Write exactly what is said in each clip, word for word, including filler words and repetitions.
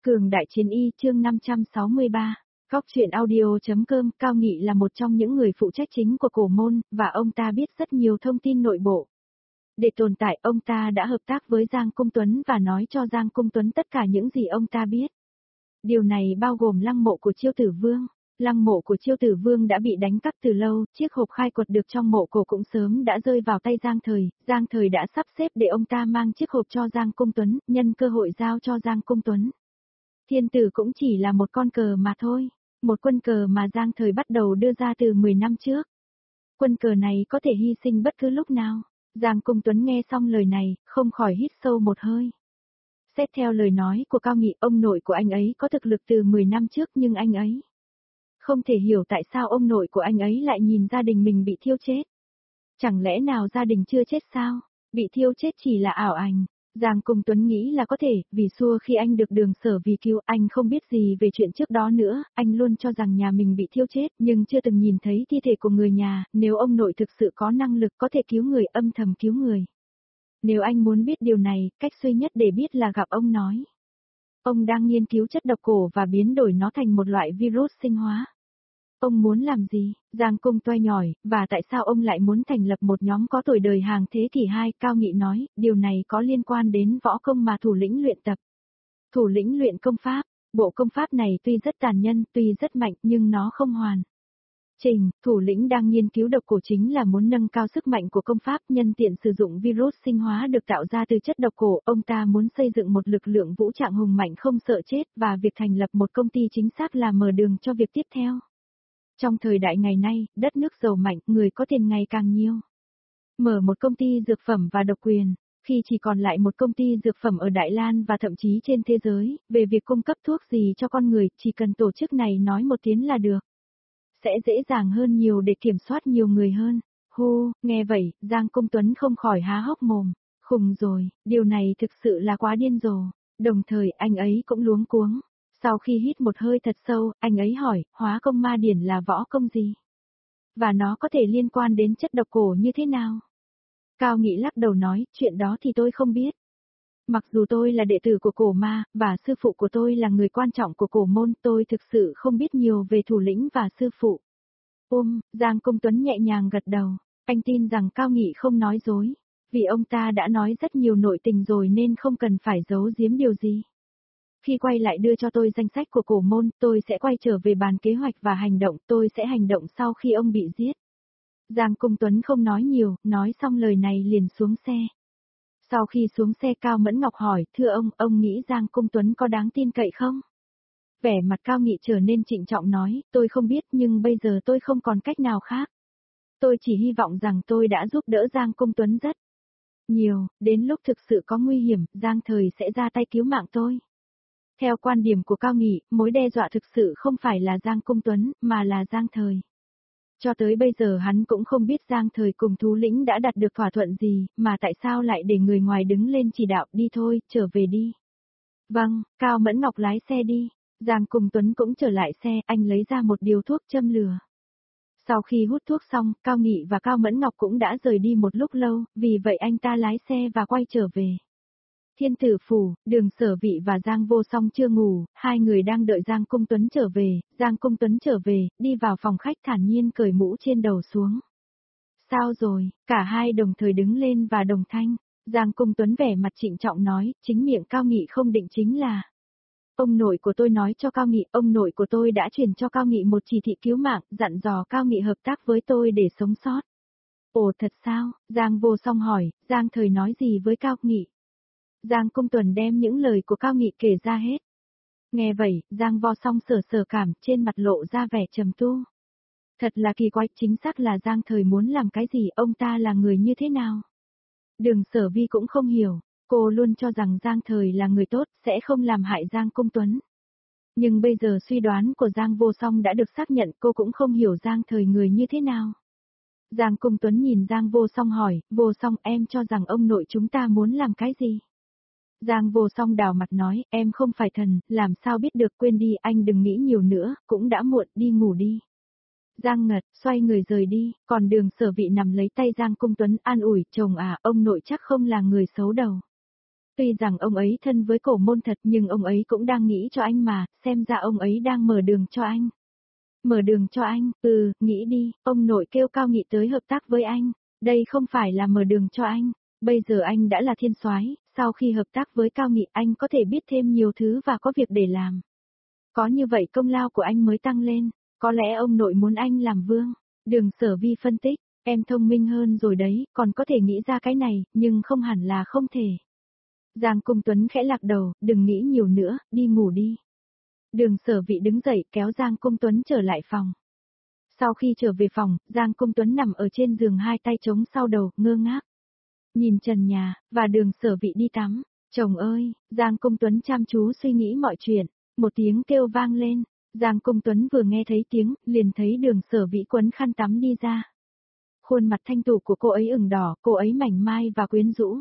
Cường đại chiến y chương năm trăm sáu mươi ba. Góc truyện audio.com. Cao Nghị là một trong những người phụ trách chính của cổ môn, và ông ta biết rất nhiều thông tin nội bộ. Để tồn tại, ông ta đã hợp tác với Giang Cung Tuấn và nói cho Giang Cung Tuấn tất cả những gì ông ta biết. Điều này bao gồm lăng mộ của Chiêu Tử Vương. Lăng mộ của Chiêu Tử Vương đã bị đánh cắp từ lâu, chiếc hộp khai quật được trong mộ cổ cũng sớm đã rơi vào tay Giang Thời, Giang Thời đã sắp xếp để ông ta mang chiếc hộp cho Giang Cung Tuấn, nhân cơ hội giao cho Giang Cung Tuấn. Thiên tử cũng chỉ là một con cờ mà thôi, một quân cờ mà Giang Thời bắt đầu đưa ra từ mười năm trước. Quân cờ này có thể hy sinh bất cứ lúc nào. Giang Cung Tuấn nghe xong lời này, không khỏi hít sâu một hơi. Xét theo lời nói của Cao Nghị, ông nội của anh ấy có thực lực từ mười năm trước nhưng anh ấy không thể hiểu tại sao ông nội của anh ấy lại nhìn gia đình mình bị thiêu chết. Chẳng lẽ nào gia đình chưa chết sao? Bị thiêu chết chỉ là ảo ảnh. Giang Cung Tuấn nghĩ là có thể, vì xưa khi anh được Đường Sở vì cứu, anh không biết gì về chuyện trước đó nữa, anh luôn cho rằng nhà mình bị thiêu chết, nhưng chưa từng nhìn thấy thi thể của người nhà, nếu ông nội thực sự có năng lực có thể cứu người, âm thầm cứu người. Nếu anh muốn biết điều này, cách duy nhất để biết là gặp ông nói. Ông đang nghiên cứu chất độc cổ và biến đổi nó thành một loại virus sinh hóa. Ông muốn làm gì? Giang Cung toai nhỏi, và tại sao ông lại muốn thành lập một nhóm có tuổi đời hàng thế kỷ hai? Cao Nghị nói, điều này có liên quan đến võ công mà thủ lĩnh luyện tập. Thủ lĩnh luyện công pháp, bộ công pháp này tuy rất tàn nhân, tuy rất mạnh nhưng nó không hoàn. Trình, thủ lĩnh đang nghiên cứu độc cổ chính là muốn nâng cao sức mạnh của công pháp, nhân tiện sử dụng virus sinh hóa được tạo ra từ chất độc cổ, ông ta muốn xây dựng một lực lượng vũ trang hùng mạnh không sợ chết, và việc thành lập một công ty chính xác là mở đường cho việc tiếp theo. Trong thời đại ngày nay, đất nước giàu mạnh, người có tiền ngày càng nhiều. Mở một công ty dược phẩm và độc quyền, khi chỉ còn lại một công ty dược phẩm ở Đại Lan và thậm chí trên thế giới, về việc cung cấp thuốc gì cho con người, chỉ cần tổ chức này nói một tiếng là được. Sẽ dễ dàng hơn nhiều để kiểm soát nhiều người hơn. Hô, nghe vậy, Giang Cung Tuấn không khỏi há hốc mồm. Khùng rồi, điều này thực sự là quá điên rồ. Đồng thời anh ấy cũng luống cuống. Sau khi hít một hơi thật sâu, anh ấy hỏi, hóa công ma điển là võ công gì? Và nó có thể liên quan đến chất độc cổ như thế nào? Cao Nghị lắc đầu nói, chuyện đó thì tôi không biết. Mặc dù tôi là đệ tử của cổ ma, và sư phụ của tôi là người quan trọng của cổ môn, tôi thực sự không biết nhiều về thủ lĩnh và sư phụ. Ôm, Giang Cung Tuấn nhẹ nhàng gật đầu, anh tin rằng Cao Nghị không nói dối, vì ông ta đã nói rất nhiều nội tình rồi nên không cần phải giấu giếm điều gì. Khi quay lại đưa cho tôi danh sách của cổ môn, tôi sẽ quay trở về bàn kế hoạch và hành động, tôi sẽ hành động sau khi ông bị giết. Giang Cung Tuấn không nói nhiều, nói xong lời này liền xuống xe. Sau khi xuống xe, Cao Mẫn Ngọc hỏi, thưa ông, ông nghĩ Giang Cung Tuấn có đáng tin cậy không? Vẻ mặt Cao Nghị trở nên trịnh trọng nói, tôi không biết nhưng bây giờ tôi không còn cách nào khác. Tôi chỉ hy vọng rằng tôi đã giúp đỡ Giang Cung Tuấn rất nhiều, đến lúc thực sự có nguy hiểm, Giang Thời sẽ ra tay cứu mạng tôi. Theo quan điểm của Cao Nghị, mối đe dọa thực sự không phải là Giang Cung Tuấn, mà là Giang Thời. Cho tới bây giờ hắn cũng không biết Giang Thời cùng thủ lĩnh đã đạt được thỏa thuận gì, mà tại sao lại để người ngoài đứng lên chỉ đạo, đi thôi, trở về đi. Vâng, Cao Mẫn Ngọc lái xe đi. Giang Cung Tuấn cũng trở lại xe, anh lấy ra một điều thuốc châm lửa. Sau khi hút thuốc xong, Cao Nghị và Cao Mẫn Ngọc cũng đã rời đi một lúc lâu, vì vậy anh ta lái xe và quay trở về. Thiên Tử Phủ, Đường Sở Vị và Giang Vô Song chưa ngủ, hai người đang đợi Giang Cung Tuấn trở về, Giang Cung Tuấn trở về, đi vào phòng khách thản nhiên cởi mũ trên đầu xuống. Sao rồi, cả hai đồng thời đứng lên và đồng thanh, Giang Cung Tuấn vẻ mặt trịnh trọng nói, chính miệng Cao Nghị không định chính là. Ông nội của tôi nói cho Cao Nghị, ông nội của tôi đã truyền cho Cao Nghị một chỉ thị cứu mạng, dặn dò Cao Nghị hợp tác với tôi để sống sót. Ồ thật sao, Giang Vô Song hỏi, Giang Thời nói gì với Cao Nghị? Giang Cung Tuấn đem những lời của Cao Nghị kể ra hết. Nghe vậy, Giang Vô Song sờ sờ cảm, trên mặt lộ ra vẻ trầm tu. Thật là kỳ quái, chính xác là Giang Thời muốn làm cái gì, ông ta là người như thế nào? Đường Sở Vi cũng không hiểu, cô luôn cho rằng Giang Thời là người tốt, sẽ không làm hại Giang Cung Tuấn. Nhưng bây giờ suy đoán của Giang Vô Song đã được xác nhận, cô cũng không hiểu Giang Thời người như thế nào. Giang Cung Tuấn nhìn Giang Vô Song hỏi, Vô Song em cho rằng ông nội chúng ta muốn làm cái gì? Giang Vô Song đào mặt nói, em không phải thần, làm sao biết được, quên đi, anh đừng nghĩ nhiều nữa, cũng đã muộn, đi ngủ đi. Giang Ngật, xoay người rời đi, còn Đường Sở Vị nằm lấy tay Giang Cung Tuấn an ủi, chồng à, ông nội chắc không là người xấu đâu. Tuy rằng ông ấy thân với cổ môn thật nhưng ông ấy cũng đang nghĩ cho anh mà, xem ra ông ấy đang mở đường cho anh. Mở đường cho anh, ừ, nghĩ đi, ông nội kêu Cao Nghị tới hợp tác với anh, đây không phải là mở đường cho anh, bây giờ anh đã là thiên soái, sau khi hợp tác với Cao Nghị anh có thể biết thêm nhiều thứ và có việc để làm. Có như vậy công lao của anh mới tăng lên, có lẽ ông nội muốn anh làm vương. Đường Sở Vi phân tích, em thông minh hơn rồi đấy, còn có thể nghĩ ra cái này, nhưng không hẳn là không thể. Giang Cung Tuấn khẽ lạc đầu, đừng nghĩ nhiều nữa, đi ngủ đi. Đường Sở Vị đứng dậy kéo Giang Cung Tuấn trở lại phòng. Sau khi trở về phòng, Giang Cung Tuấn nằm ở trên giường hai tay chống sau đầu, ngơ ngác. Nhìn trần nhà, và Đường Sở Vị đi tắm. Chồng ơi, Giang Cung Tuấn chăm chú suy nghĩ mọi chuyện. Một tiếng kêu vang lên. Giang Cung Tuấn vừa nghe thấy tiếng, liền thấy Đường Sở Vị quấn khăn tắm đi ra. Khuôn mặt thanh tú của cô ấy ửng đỏ, cô ấy mảnh mai và quyến rũ.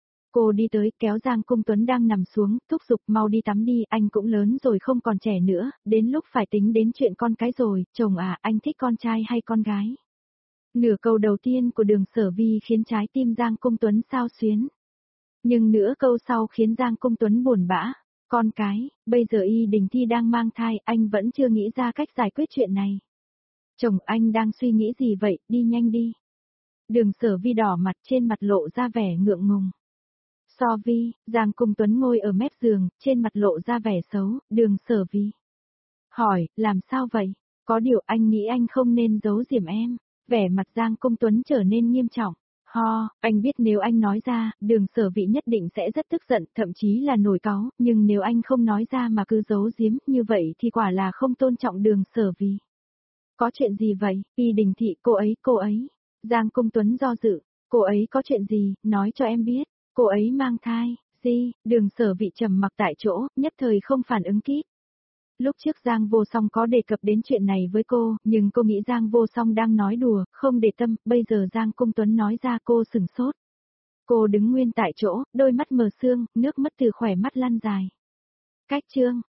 Cô đi tới, kéo Giang Cung Tuấn đang nằm xuống, thúc giục mau đi tắm đi, anh cũng lớn rồi không còn trẻ nữa, đến lúc phải tính đến chuyện con cái rồi, chồng à, anh thích con trai hay con gái? Nửa câu đầu tiên của Đường Sở Vi khiến trái tim Giang Cung Tuấn xao xuyến. Nhưng nửa câu sau khiến Giang Cung Tuấn buồn bã, con cái, bây giờ Y Đình Thi đang mang thai, anh vẫn chưa nghĩ ra cách giải quyết chuyện này. Chồng anh đang suy nghĩ gì vậy, đi nhanh đi. Đường Sở Vi đỏ mặt, trên mặt lộ ra vẻ ngượng ngùng. So Vi, Giang Cung Tuấn ngồi ở mép giường, trên mặt lộ ra vẻ xấu, Đường Sở Vi. Hỏi, làm sao vậy? Có điều anh nghĩ anh không nên giấu giếm em. Vẻ mặt Giang Cung Tuấn trở nên nghiêm trọng. Ho, anh biết nếu anh nói ra, Đường Sở Vị nhất định sẽ rất tức giận, thậm chí là nổi cáu, nhưng nếu anh không nói ra mà cứ giấu giếm, như vậy thì quả là không tôn trọng Đường Sở Vi. Có chuyện gì vậy? Y Đình Thị, cô ấy, cô ấy. Giang Cung Tuấn do dự, cô ấy có chuyện gì, nói cho em biết. Cô ấy mang thai, gì? Đường Sở Vị trầm mặc tại chỗ, nhất thời không phản ứng kịp. Lúc trước Giang Vô Song có đề cập đến chuyện này với cô, nhưng cô nghĩ Giang Vô Song đang nói đùa, không để tâm, bây giờ Giang Cung Tuấn nói ra cô sửng sốt. Cô đứng nguyên tại chỗ, đôi mắt mờ sương, nước mắt từ khỏe mắt lăn dài. Cách chương